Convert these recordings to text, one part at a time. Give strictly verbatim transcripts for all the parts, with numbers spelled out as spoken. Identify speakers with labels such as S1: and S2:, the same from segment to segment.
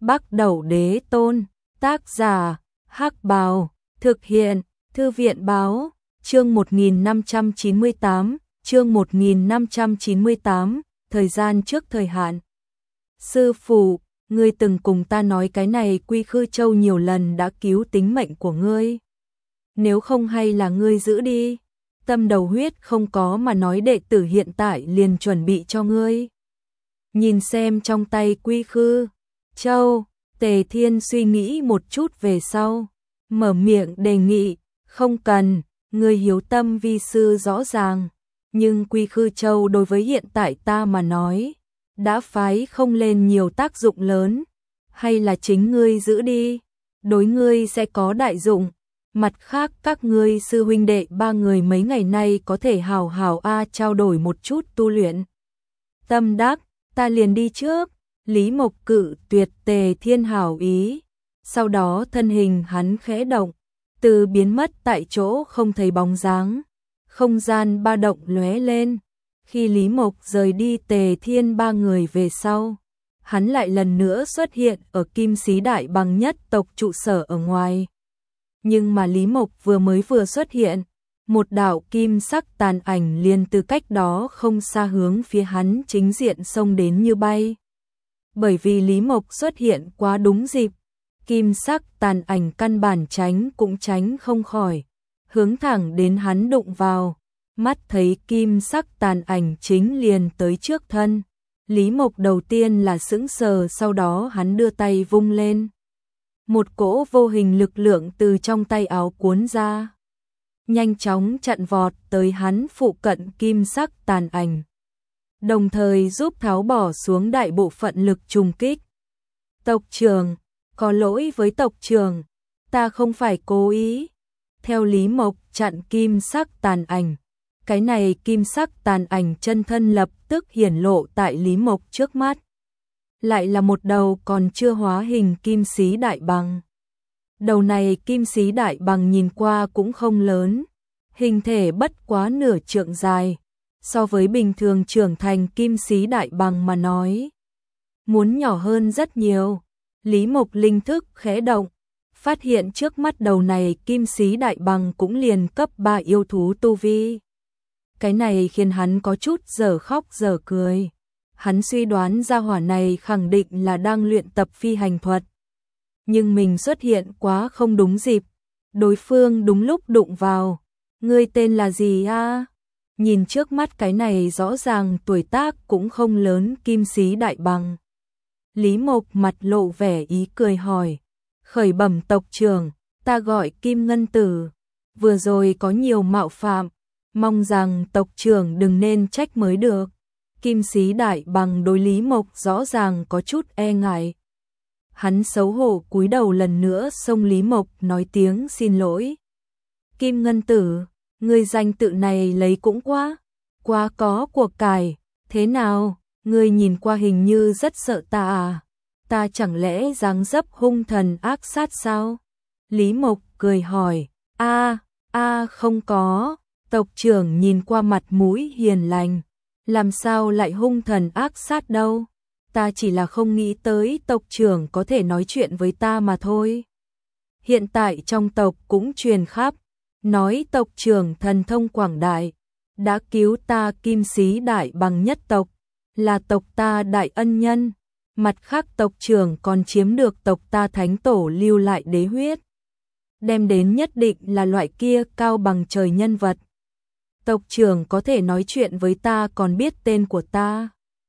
S1: Bắc Đẩu Đế Tôn, tác giả, Hắc Bào, thực hiện, Thư viện báo, chương một nghìn năm trăm chín mươi tám, chương một nghìn năm trăm chín mươi tám, thời gian trước thời hạn. Sư phụ, ngươi từng cùng ta nói cái này Quy Khư Châu nhiều lần đã cứu tính mệnh của ngươi. Nếu không hay là ngươi giữ đi. Tâm đầu huyết không có mà nói đệ tử hiện tại liền chuẩn bị cho ngươi. Nhìn xem trong tay Quy Khư Châu, Tề Thiên suy nghĩ một chút về sau, mở miệng đề nghị, không cần, ngươi hiếu tâm vi sư rõ ràng, nhưng Quy Khư Châu đối với hiện tại ta mà nói, đã phái không lên nhiều tác dụng lớn, hay là chính ngươi giữ đi, đối ngươi sẽ có đại dụng. Mặt khác các ngươi sư huynh đệ ba người mấy ngày nay có thể hào hào a trao đổi một chút tu luyện. Tâm đắc, ta liền đi trước. Lý Mộc cự tuyệt Tề Thiên hảo ý, sau đó thân hình hắn khẽ động, từ biến mất tại chỗ không thấy bóng dáng, không gian ba động lóe lên. Khi Lý Mộc rời đi Tề Thiên ba người về sau, hắn lại lần nữa xuất hiện ở Kim Sĩ Đại Bằng nhất tộc trụ sở ở ngoài. Nhưng mà Lý Mộc vừa mới vừa xuất hiện, một đạo kim sắc tàn ảnh liền từ cách đó không xa hướng phía hắn chính diện xông đến như bay. Bởi vì Lý Mộc xuất hiện quá đúng dịp, kim sắc tàn ảnh căn bản tránh cũng tránh không khỏi, hướng thẳng đến hắn đụng vào, mắt thấy kim sắc tàn ảnh chính liền tới trước thân. Lý Mộc đầu tiên là sững sờ, sau đó hắn đưa tay vung lên. Một cỗ vô hình lực lượng từ trong tay áo cuốn ra, nhanh chóng chặn vọt tới hắn phụ cận kim sắc tàn ảnh, đồng thời giúp tháo bỏ xuống đại bộ phận lực trùng kích. Tộc trưởng, có lỗi với tộc trưởng, ta không phải cố ý. Theo Lý Mộc chặn kim sắc tàn ảnh, cái này kim sắc tàn ảnh chân thân lập tức hiển lộ tại Lý Mộc trước mắt. Lại là một đầu còn chưa hóa hình Kim Sĩ Đại Bằng. Đầu này Kim Sĩ Đại Bằng nhìn qua cũng không lớn, hình thể bất quá nửa trượng dài, so với bình thường trưởng thành Kim Sĩ Đại Bằng mà nói, muốn nhỏ hơn rất nhiều. Lý Mộc linh thức khẽ động, phát hiện trước mắt đầu này Kim Sĩ Đại Bằng cũng liền cấp ba yêu thú tu vi. Cái này khiến hắn có chút dở khóc dở cười. Hắn suy đoán gia hỏa này khẳng định là đang luyện tập phi hành thuật. Nhưng mình xuất hiện quá không đúng dịp, đối phương đúng lúc đụng vào. Ngươi tên là gì a? Nhìn trước mắt cái này rõ ràng tuổi tác cũng không lớn Kim Sĩ Đại Bằng. Lý Mộc mặt lộ vẻ ý cười hỏi. Khởi bẩm tộc trưởng, ta gọi Kim Ngân Tử. Vừa rồi có nhiều mạo phạm, mong rằng tộc trưởng đừng nên trách mới được. Kim Sĩ Đại Bằng đối Lý Mộc rõ ràng có chút e ngại. Hắn xấu hổ cúi đầu lần nữa xông Lý Mộc nói tiếng xin lỗi. Kim Ngân Tử, ngươi danh tự này lấy cũng quá, quá có của cải, thế nào, ngươi nhìn qua hình như rất sợ ta à, ta chẳng lẽ dáng dấp hung thần ác sát sao? Lý Mộc cười hỏi, a a không có, tộc trưởng nhìn qua mặt mũi hiền lành. Làm sao lại hung thần ác sát đâu, ta chỉ là không nghĩ tới tộc trưởng có thể nói chuyện với ta mà thôi. Hiện tại trong tộc cũng truyền khắp, nói tộc trưởng thần thông quảng đại, đã cứu ta Kim Sĩ Đại Bằng nhất tộc, là tộc ta đại ân nhân. Mặt khác tộc trưởng còn chiếm được tộc ta thánh tổ lưu lại đế huyết, đem đến nhất định là loại kia cao bằng trời nhân vật. Tộc trưởng có thể nói chuyện với ta còn biết tên của ta.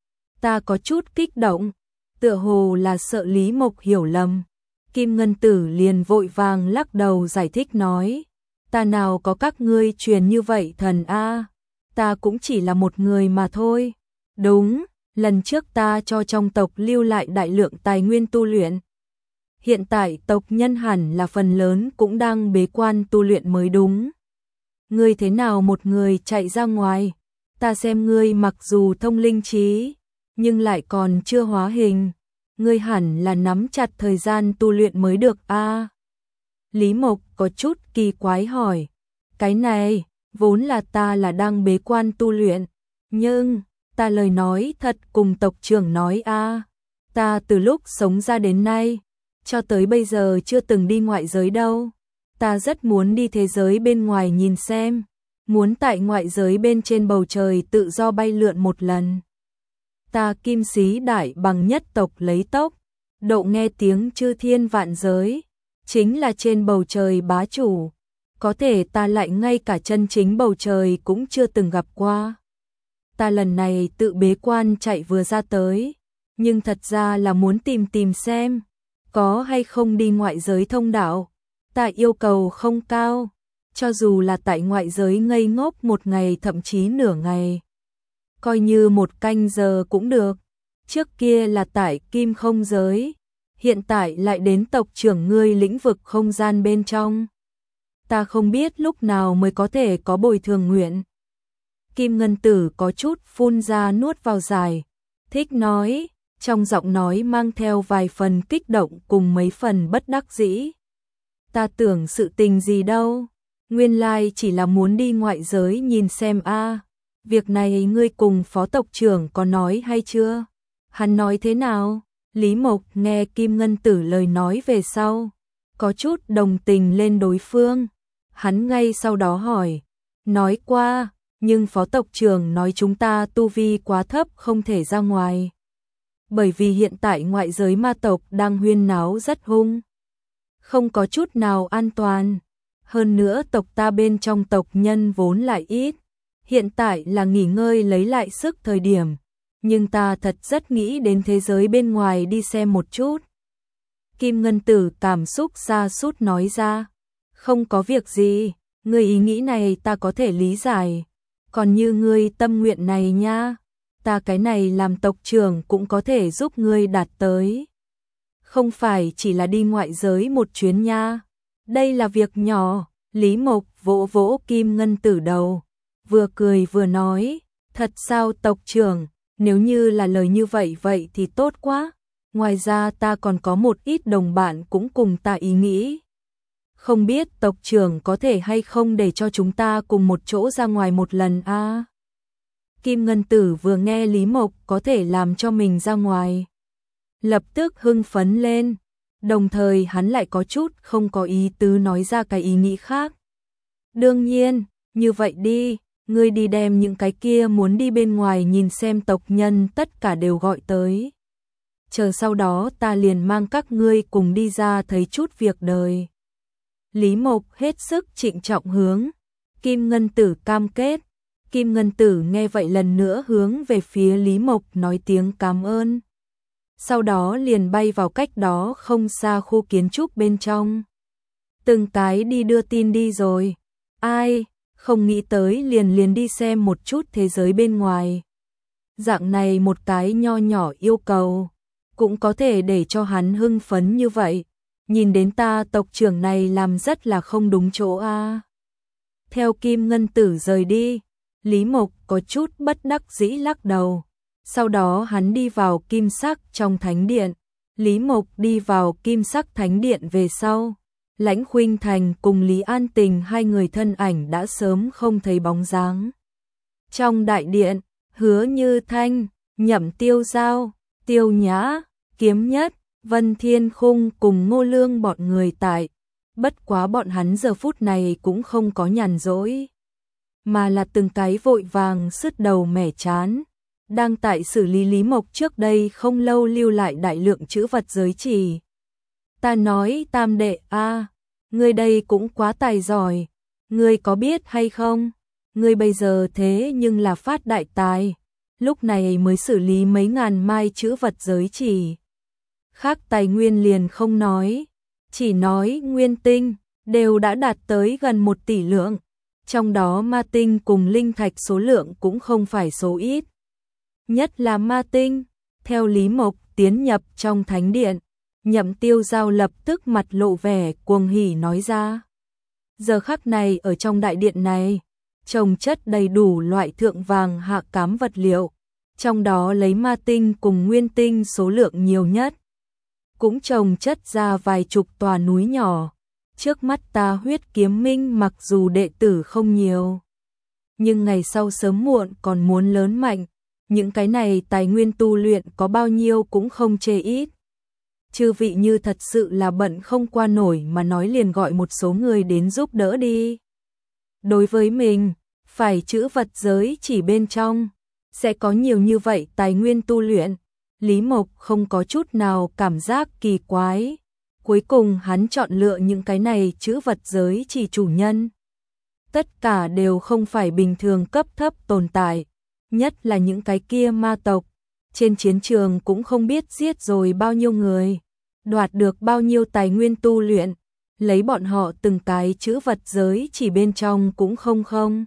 S1: Ta có chút kích động, tựa hồ là sợ Lý Mộc hiểu lầm. Kim Ngân Tử liền vội vàng lắc đầu giải thích nói, ta nào có các ngươi truyền như vậy thần a, ta cũng chỉ là một người mà thôi. Đúng, lần trước ta cho trong tộc lưu lại đại lượng tài nguyên tu luyện. Hiện tại tộc nhân hẳn là phần lớn cũng đang bế quan tu luyện mới đúng. Ngươi thế nào một người chạy ra ngoài, ta xem ngươi mặc dù thông linh trí, nhưng lại còn chưa hóa hình, ngươi hẳn là nắm chặt thời gian tu luyện mới được a. À, Lý Mộc có chút kỳ quái hỏi, cái này, vốn là ta là đang bế quan tu luyện, nhưng, ta lời nói thật cùng tộc trưởng nói a, à, Ta từ lúc sống ra đến nay, cho tới bây giờ chưa từng đi ngoại giới đâu. Ta rất muốn đi thế giới bên ngoài nhìn xem, muốn tại ngoại giới bên trên bầu trời tự do bay lượn một lần. Ta Kim Sĩ Đại Bằng nhất tộc lấy tốc, độ nghe tiếng chư thiên vạn giới, chính là trên bầu trời bá chủ. Có thể ta lại ngay cả chân chính bầu trời cũng chưa từng gặp qua. Ta lần này tự bế quan chạy vừa ra tới, nhưng thật ra là muốn tìm tìm xem, có hay không đi ngoại giới thông đạo. Ta yêu cầu không cao, cho dù là tại ngoại giới ngây ngốc một ngày thậm chí nửa ngày. Coi như một canh giờ cũng được. Trước kia là tại Kim Không giới, hiện tại lại đến tộc trưởng ngươi lĩnh vực không gian bên trong. Ta không biết lúc nào mới có thể có bồi thường nguyện. Kim Ngân Tử có chút phun ra nuốt vào dài, thích nói, trong giọng nói mang theo vài phần kích động cùng mấy phần bất đắc dĩ. Ta tưởng sự tình gì đâu, nguyên lai chỉ là muốn đi ngoại giới nhìn xem a. Việc này ngươi cùng phó tộc trưởng có nói hay chưa? Hắn nói thế nào? Lý Mộc nghe Kim Ngân Tử lời nói về sau, có chút đồng tình lên đối phương. Hắn ngay sau đó hỏi, nói qua, nhưng phó tộc trưởng nói chúng ta tu vi quá thấp không thể ra ngoài. Bởi vì hiện tại ngoại giới ma tộc đang huyên náo rất hung, không có chút nào an toàn. Hơn nữa tộc ta bên trong tộc nhân vốn lại ít, hiện tại là nghỉ ngơi lấy lại sức thời điểm. Nhưng ta thật rất nghĩ đến thế giới bên ngoài đi xem một chút. Kim Ngân Tử cảm xúc sa sút nói ra, không có việc gì, ngươi ý nghĩ này ta có thể lý giải. Còn như ngươi tâm nguyện này nha, ta cái này làm tộc trưởng cũng có thể giúp ngươi đạt tới. Không phải chỉ là đi ngoại giới một chuyến nha, đây là việc nhỏ. Lý Mộc vỗ vỗ Kim Ngân Tử đầu, vừa cười vừa nói, thật sao tộc trưởng, nếu như là lời như vậy vậy thì tốt quá. Ngoài ra ta còn có một ít đồng bạn cũng cùng ta ý nghĩ. Không biết tộc trưởng có thể hay không để cho chúng ta cùng một chỗ ra ngoài một lần a? À? Kim Ngân Tử vừa nghe Lý Mộc có thể làm cho mình ra ngoài, lập tức hưng phấn lên, đồng thời hắn lại có chút không có ý tứ nói ra cái ý nghĩ khác. Đương nhiên, như vậy đi, ngươi đi đem những cái kia muốn đi bên ngoài nhìn xem tộc nhân tất cả đều gọi tới. Chờ sau đó ta liền mang các ngươi cùng đi ra thấy chút việc đời. Lý Mộc hết sức trịnh trọng hướng Kim Ngân Tử cam kết. Kim Ngân Tử nghe vậy lần nữa hướng về phía Lý Mộc nói tiếng cảm ơn. Sau đó liền bay vào cách đó không xa khu kiến trúc bên trong. Từng cái đi đưa tin đi rồi. Ai, không nghĩ tới liền liền đi xem một chút thế giới bên ngoài. Dạng này một cái nho nhỏ yêu cầu, cũng có thể để cho hắn hưng phấn như vậy. Nhìn đến ta tộc trưởng này làm rất là không đúng chỗ a. À. Theo Kim Ngân Tử rời đi, Lý Mộc có chút bất đắc dĩ lắc đầu. Sau đó hắn đi vào kim sắc trong thánh điện. Lý Mộc đi vào kim sắc thánh điện về sau. Lãnh Khuynh Thành cùng Lý An Tình hai người thân ảnh đã sớm không thấy bóng dáng. Trong đại điện, Hứa Như Thanh, Nhậm Tiêu Giao, Tiêu Nhã, Kiếm Nhất, Vân Thiên Khung cùng Ngô Lương bọn người tại. Bất quá bọn hắn giờ phút này cũng không có nhàn rỗi, mà là từng cái vội vàng sứt đầu mẻ chán, đang tại xử lý Lý Mộc trước đây không lâu lưu lại đại lượng chữ vật giới chỉ. Ta nói Tam đệ a, à, ngươi đây cũng quá tài giỏi, ngươi có biết hay không? Ngươi bây giờ thế nhưng là phát đại tài, lúc này mới xử lý mấy ngàn mai chữ vật giới chỉ. Khác tài nguyên liền không nói, chỉ nói nguyên tinh đều đã đạt tới gần một tỷ lượng, trong đó ma tinh cùng linh thạch số lượng cũng không phải số ít. Nhất là ma tinh, theo Lý Mộc tiến nhập trong thánh điện, Nhậm Tiêu Giao lập tức mặt lộ vẻ cuồng hỉ nói ra. Giờ khắc này ở trong đại điện này, trồng chất đầy đủ loại thượng vàng hạ cám vật liệu, trong đó lấy ma tinh cùng nguyên tinh số lượng nhiều nhất. Cũng trồng chất ra vài chục tòa núi nhỏ. Trước mắt ta Huyết Kiếm Minh mặc dù đệ tử không nhiều, nhưng ngày sau sớm muộn còn muốn lớn mạnh, những cái này tài nguyên tu luyện có bao nhiêu cũng không chê ít. Chư vị như thật sự là bận không qua nổi mà nói liền gọi một số người đến giúp đỡ đi. Đối với mình, phải chữ vật giới chỉ bên trong, sẽ có nhiều như vậy tài nguyên tu luyện. Lý Mộc không có chút nào cảm giác kỳ quái. Cuối cùng hắn chọn lựa những cái này chữ vật giới chỉ chủ nhân. Tất cả đều không phải bình thường cấp thấp tồn tại, nhất là những cái kia ma tộc. Trên chiến trường cũng không biết giết rồi bao nhiêu người, đoạt được bao nhiêu tài nguyên tu luyện, lấy bọn họ từng cái chữ vật giới chỉ bên trong cũng không không.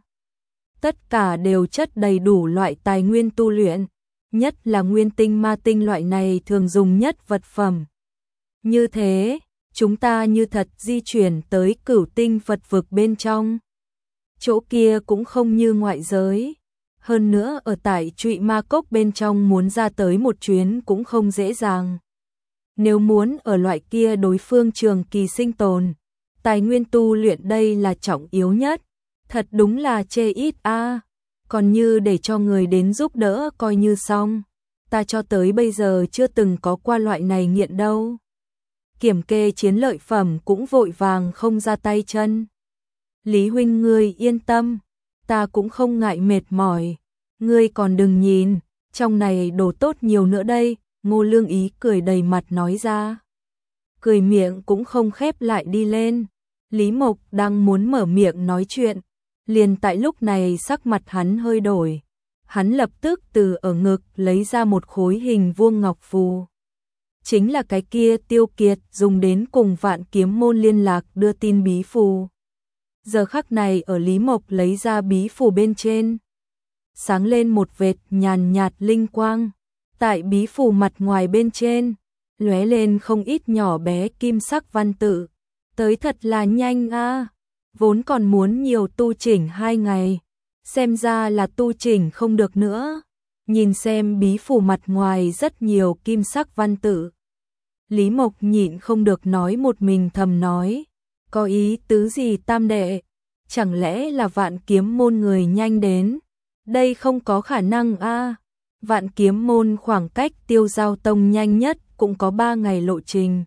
S1: Tất cả đều chất đầy đủ loại tài nguyên tu luyện, nhất là nguyên tinh ma tinh loại này thường dùng nhất vật phẩm. Như thế, chúng ta như thật di chuyển tới cửu tinh Phật vực bên trong. Chỗ kia cũng không như ngoại giới. Hơn nữa ở tại Trụy Ma Cốc bên trong muốn ra tới một chuyến cũng không dễ dàng. Nếu muốn ở loại kia đối phương trường kỳ sinh tồn, tài nguyên tu luyện đây là trọng yếu nhất. Thật đúng là chê ít a. À. Còn như để cho người đến giúp đỡ coi như xong. Ta cho tới bây giờ chưa từng có qua loại này nghiện đâu. Kiểm kê chiến lợi phẩm cũng vội vàng không ra tay chân. Lý huynh ngươi yên tâm, ta cũng không ngại mệt mỏi. Ngươi còn đừng nhìn, trong này đồ tốt nhiều nữa đây. Ngô Lương Ý cười đầy mặt nói ra. Cười miệng cũng không khép lại đi lên. Lý Mộc đang muốn mở miệng nói chuyện, liền tại lúc này sắc mặt hắn hơi đổi. Hắn lập tức từ ở ngực lấy ra một khối hình vuông ngọc phù. Chính là cái kia Tiêu Kiệt dùng đến cùng Vạn Kiếm môn liên lạc đưa tin bí phù. Giờ khắc này ở Lý Mộc lấy ra bí phù bên trên, sáng lên một vệt nhàn nhạt linh quang. Tại bí phù mặt ngoài bên trên, lóe lên không ít nhỏ bé kim sắc văn tự. Tới thật là nhanh a. À. Vốn còn muốn nhiều tu chỉnh hai ngày, xem ra là tu chỉnh không được nữa. Nhìn xem bí phù mặt ngoài rất nhiều kim sắc văn tự. Lý Mộc nhịn không được nói một mình thầm nói, có ý tứ gì tam đệ? Chẳng lẽ là Vạn Kiếm môn người nhanh đến? Đây không có khả năng a. À. Vạn Kiếm môn khoảng cách Tiêu Giao tông nhanh nhất cũng có ba ngày lộ trình.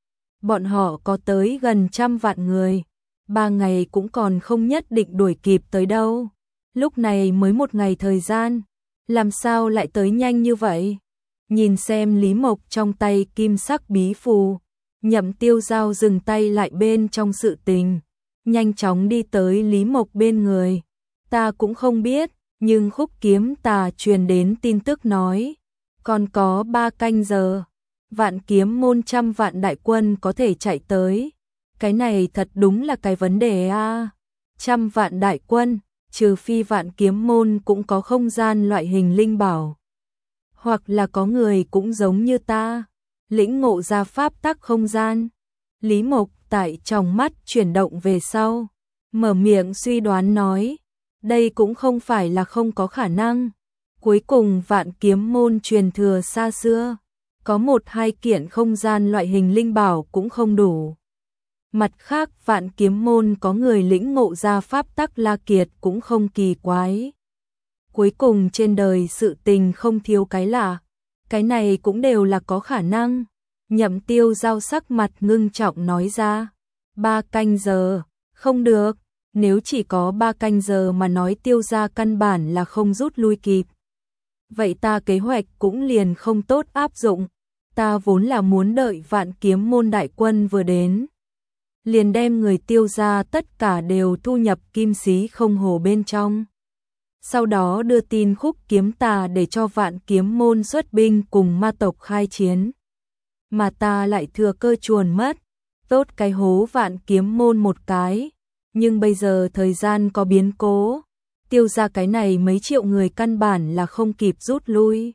S1: Bọn họ có tới gần trăm vạn người, ba ngày cũng còn không nhất định đuổi kịp tới đâu. Lúc này mới một ngày thời gian, làm sao lại tới nhanh như vậy? Nhìn xem Lý Mộc trong tay kim sắc bí phù, Nhậm Tiêu Giao dừng tay lại bên trong sự tình, nhanh chóng đi tới Lý Mộc bên người. Ta cũng không biết, nhưng Khúc Kiếm Tà truyền đến tin tức nói, còn có ba canh giờ, Vạn Kiếm môn trăm vạn đại quân có thể chạy tới. Cái này thật đúng là cái vấn đề a. À. Trăm vạn đại quân, trừ phi Vạn Kiếm môn cũng có không gian loại hình linh bảo. Hoặc là có người cũng giống như ta, lĩnh ngộ ra pháp tắc không gian. Lý Mộc tại trong mắt chuyển động về sau, mở miệng suy đoán nói, đây cũng không phải là không có khả năng. Cuối cùng Vạn Kiếm môn truyền thừa xa xưa, có một hai kiện không gian loại hình linh bảo cũng không đủ. Mặt khác Vạn Kiếm môn có người lĩnh ngộ ra pháp tắc La Kiệt cũng không kỳ quái. Cuối cùng trên đời sự tình không thiếu cái lạ, cái này cũng đều là có khả năng. Nhậm Tiêu Giao sắc mặt ngưng trọng nói ra, ba canh giờ, không được, nếu chỉ có ba canh giờ mà nói Tiêu gia căn bản là không rút lui kịp. Vậy ta kế hoạch cũng liền không tốt áp dụng, ta vốn là muốn đợi Vạn Kiếm môn đại quân vừa đến, liền đem người Tiêu gia tất cả đều thu nhập kim sĩ không hồ bên trong. Sau đó đưa tin Khúc Kiếm Tà để cho Vạn Kiếm môn xuất binh cùng ma tộc khai chiến. Mà ta lại thừa cơ chuồn mất, tốt cái hố Vạn Kiếm môn một cái. Nhưng bây giờ thời gian có biến cố, Tiêu gia cái này mấy triệu người căn bản là không kịp rút lui.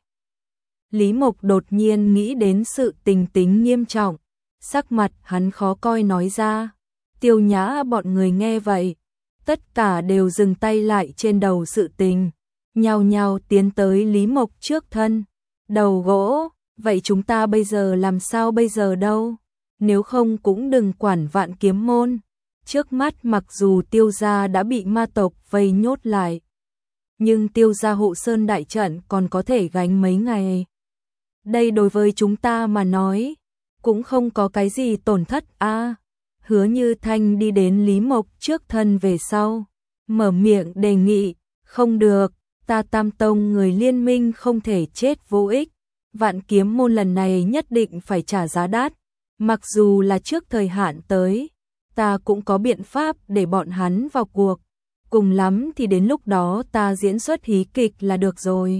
S1: Lý Mộc đột nhiên nghĩ đến sự tình tính nghiêm trọng, sắc mặt hắn khó coi nói ra. Tiêu Nhã bọn người nghe vậy, tất cả đều dừng tay lại trên đầu sự tình, nhao nhao tiến tới Lý Mộc trước thân. Đầu gỗ, vậy chúng ta bây giờ làm sao bây giờ đâu? Nếu không cũng đừng quản Vạn Kiếm môn. Trước mắt mặc dù Tiêu gia đã bị ma tộc vây nhốt lại, nhưng tiêu gia hộ sơn đại trận còn có thể gánh mấy ngày. Đây đối với chúng ta mà nói, cũng không có cái gì tổn thất a. À, Hứa Như Thanh đi đến Lý Mộc trước thân về sau, mở miệng đề nghị, không được, ta Tam Tông người liên minh không thể chết vô ích, Vạn Kiếm môn lần này nhất định phải trả giá đắt, mặc dù là trước thời hạn tới, ta cũng có biện pháp để bọn hắn vào cuộc, cùng lắm thì đến lúc đó ta diễn xuất hí kịch là được rồi.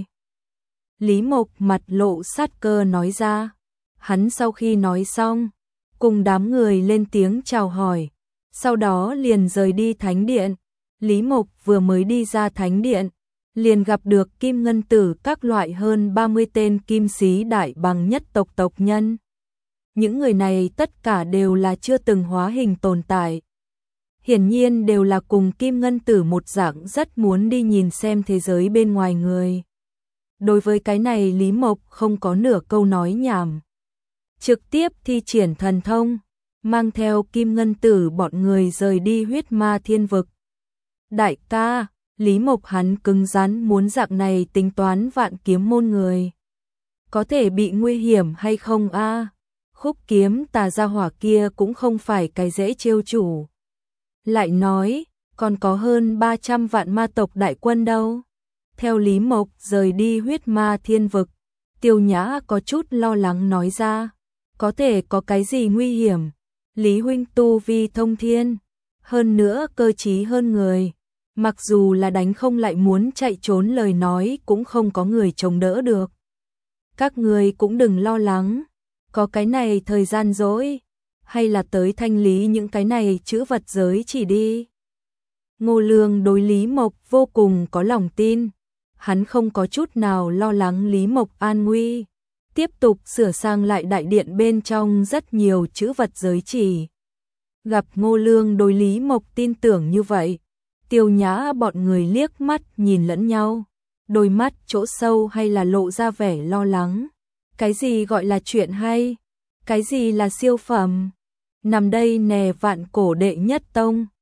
S1: Lý Mộc mặt lộ sát cơ nói ra, hắn sau khi nói xong, cùng đám người lên tiếng chào hỏi, sau đó liền rời đi thánh điện. Lý Mộc vừa mới đi ra thánh điện, liền gặp được Kim Ngân Tử các loại hơn ba mươi tên kim sĩ đại bằng nhất tộc tộc nhân. Những người này tất cả đều là chưa từng hóa hình tồn tại. Hiển nhiên đều là cùng Kim Ngân Tử một dạng rất muốn đi nhìn xem thế giới bên ngoài người. Đối với cái này Lý Mộc không có nửa câu nói nhảm. Trực tiếp thi triển thần thông, mang theo Kim Ngân Tử bọn người rời đi huyết ma thiên vực. Đại ca, Lý Mộc hắn cứng rắn muốn dạng này tính toán Vạn Kiếm môn người. Có thể bị nguy hiểm hay không a? À? Khúc Kiếm tà gia hỏa kia cũng không phải cái dễ trêu chủ. Lại nói, còn có hơn ba trăm vạn ma tộc đại quân đâu. Theo Lý Mộc rời đi huyết ma thiên vực, Tiêu Nhã có chút lo lắng nói ra, có thể có cái gì nguy hiểm. Lý huynh tu vi thông thiên, hơn nữa cơ trí hơn người, mặc dù là đánh không lại muốn chạy trốn lời nói cũng không có người chống đỡ được. Các người cũng đừng lo lắng, có cái này thời gian rỗi, hay là tới thanh lý những cái này chữ vật giới chỉ đi. Ngô Lương đối Lý Mộc vô cùng có lòng tin, hắn không có chút nào lo lắng Lý Mộc an nguy, tiếp tục sửa sang lại đại điện bên trong rất nhiều chữ vật giới chỉ. Gặp Ngô Lương đối Lý Mộc tin tưởng như vậy, Tiêu Nhã bọn người liếc mắt nhìn lẫn nhau, đôi mắt chỗ sâu hay là lộ ra vẻ lo lắng. Cái gì gọi là chuyện hay? Cái gì là siêu phẩm? Nằm đây nè Vạn Cổ đệ nhất tông.